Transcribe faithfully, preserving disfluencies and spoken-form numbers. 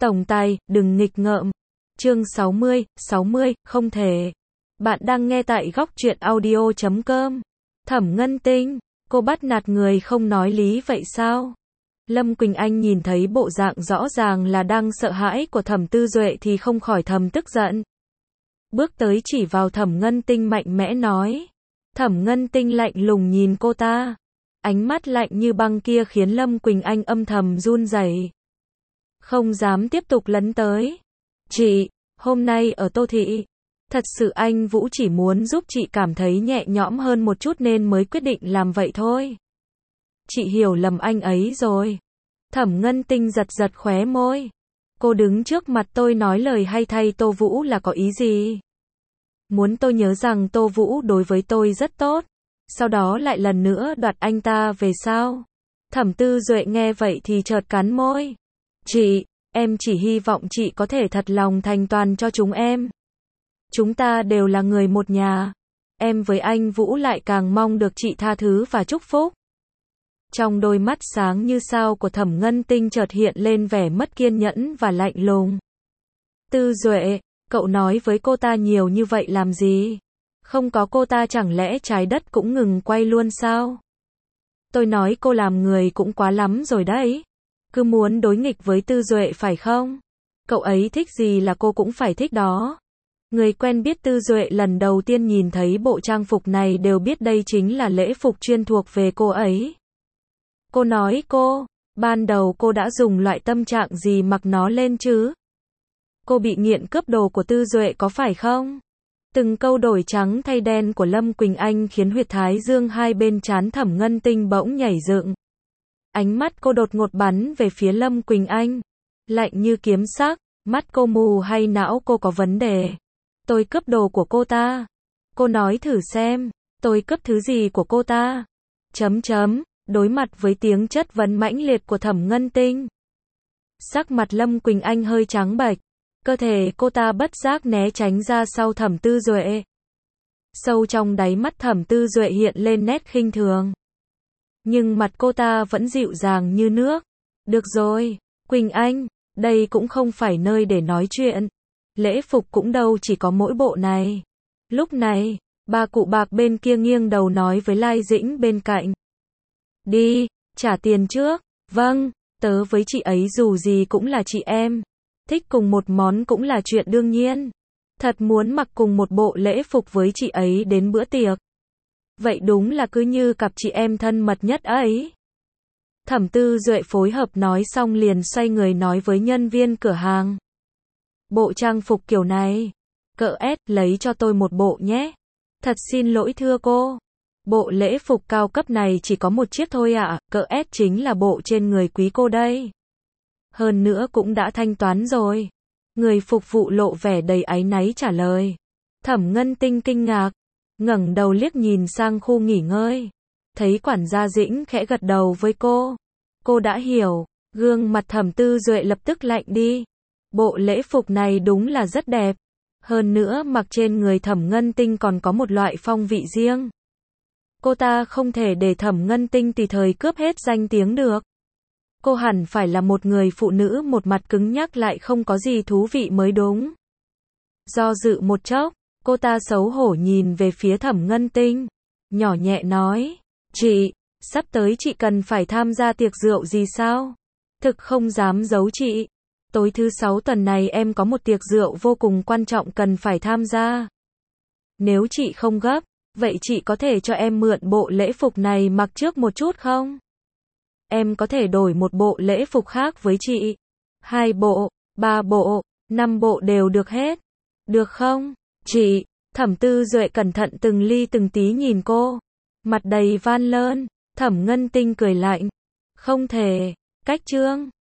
Tổng tài, đừng nghịch ngợm. Chương sáu mươi, sáu mươi, không thể. Bạn đang nghe tại góc truyện audio chấm com. Thẩm Ngân Tinh, cô bắt nạt người không nói lý vậy sao? Lâm Quỳnh Anh nhìn thấy bộ dạng rõ ràng là đang sợ hãi của Thẩm Tư Duệ thì không khỏi thầm tức giận. Bước tới chỉ vào Thẩm Ngân Tinh mạnh mẽ nói. Thẩm Ngân Tinh lạnh lùng nhìn cô ta. Ánh mắt lạnh như băng kia khiến Lâm Quỳnh Anh âm thầm run rẩy. Không dám tiếp tục lấn tới. Chị, hôm nay ở Tô Thị, thật sự anh Vũ chỉ muốn giúp chị cảm thấy nhẹ nhõm hơn một chút nên mới quyết định làm vậy thôi. Chị hiểu lầm anh ấy rồi. Thẩm Ngân Tinh giật giật khóe môi. Cô đứng trước mặt tôi nói lời hay thay Tô Vũ là có ý gì? Muốn tôi nhớ rằng Tô Vũ đối với tôi rất tốt, sau đó lại lần nữa đoạt anh ta về sao? Thẩm Tư Duệ nghe vậy thì chợt cắn môi. Chị, em chỉ hy vọng chị có thể thật lòng thành toàn cho chúng em. Chúng ta đều là người một nhà. Em với anh Vũ lại càng mong được chị tha thứ và chúc phúc. Trong đôi mắt sáng như sao của Thẩm Ngân Tinh chợt hiện lên vẻ mất kiên nhẫn và lạnh lùng. Tư Duệ, cậu nói với cô ta nhiều như vậy làm gì? Không có cô ta chẳng lẽ trái đất cũng ngừng quay luôn sao? Tôi nói cô làm người cũng quá lắm rồi đấy. Cứ muốn đối nghịch với Tư Duệ phải không? Cậu ấy thích gì là cô cũng phải thích đó. Người quen biết Tư Duệ lần đầu tiên nhìn thấy bộ trang phục này đều biết đây chính là lễ phục chuyên thuộc về cô ấy. Cô nói cô, ban đầu cô đã dùng loại tâm trạng gì mặc nó lên chứ? Cô bị nghiện cướp đồ của Tư Duệ có phải không? Từng câu đổi trắng thay đen của Lâm Quỳnh Anh khiến huyệt thái dương hai bên trán Thẩm Ngân Tinh bỗng nhảy dựng. Ánh mắt cô đột ngột bắn về phía Lâm Quỳnh Anh. Lạnh như kiếm sắc, mắt cô mù hay não cô có vấn đề? Tôi cướp đồ của cô ta. Cô nói thử xem, tôi cướp thứ gì của cô ta? Chấm chấm, đối mặt với tiếng chất vấn mãnh liệt của Thẩm Ngân Tinh. Sắc mặt Lâm Quỳnh Anh hơi trắng bệch, cơ thể cô ta bất giác né tránh ra sau Thẩm Tư Duệ. Sâu trong đáy mắt Thẩm Tư Duệ hiện lên nét khinh thường. Nhưng mặt cô ta vẫn dịu dàng như nước. Được rồi, Quỳnh Anh, đây cũng không phải nơi để nói chuyện. Lễ phục cũng đâu chỉ có mỗi bộ này. Lúc này, bà cụ bạc bên kia nghiêng đầu nói với Lai Dĩnh bên cạnh. Đi, trả tiền trước. Vâng, tớ với chị ấy dù gì cũng là chị em. Thích cùng một món cũng là chuyện đương nhiên. Thật muốn mặc cùng một bộ lễ phục với chị ấy đến bữa tiệc. Vậy đúng là cứ như cặp chị em thân mật nhất ấy. Thẩm Tư Duệ phối hợp nói xong liền xoay người nói với nhân viên cửa hàng. Bộ trang phục kiểu này, cỡ S lấy cho tôi một bộ nhé. Thật xin lỗi thưa cô. Bộ lễ phục cao cấp này chỉ có một chiếc thôi ạ, à, cỡ S chính là bộ trên người quý cô đây. Hơn nữa cũng đã thanh toán rồi. Người phục vụ lộ vẻ đầy áy náy trả lời. Thẩm Ngân Tinh kinh ngạc, ngẩng đầu liếc nhìn sang khu nghỉ ngơi. Thấy quản gia Dĩnh khẽ gật đầu với cô. Cô đã hiểu, gương mặt Thẩm Tư Duệ lập tức lạnh đi. Bộ lễ phục này đúng là rất đẹp. Hơn nữa mặc trên người Thẩm Ngân Tinh còn có một loại phong vị riêng. Cô ta không thể để Thẩm Ngân Tinh tùy thời cướp hết danh tiếng được. Cô hẳn phải là một người phụ nữ một mặt cứng nhắc lại không có gì thú vị mới đúng. Do dự một chốc, cô ta xấu hổ nhìn về phía Thẩm Ngân Tinh. Nhỏ nhẹ nói, chị, sắp tới chị cần phải tham gia tiệc rượu gì sao? Thực không dám giấu chị. Tối thứ sáu tuần này em có một tiệc rượu vô cùng quan trọng cần phải tham gia. Nếu chị không gấp, vậy chị có thể cho em mượn bộ lễ phục này mặc trước một chút không? Em có thể đổi một bộ lễ phục khác với chị. Hai bộ, ba bộ, năm bộ đều được hết. Được không? Chị, Thẩm Tư Duệ cẩn thận từng ly từng tí nhìn cô. Mặt đầy van lơn, Thẩm Ngân Tinh cười lạnh. Không thể, cách chương.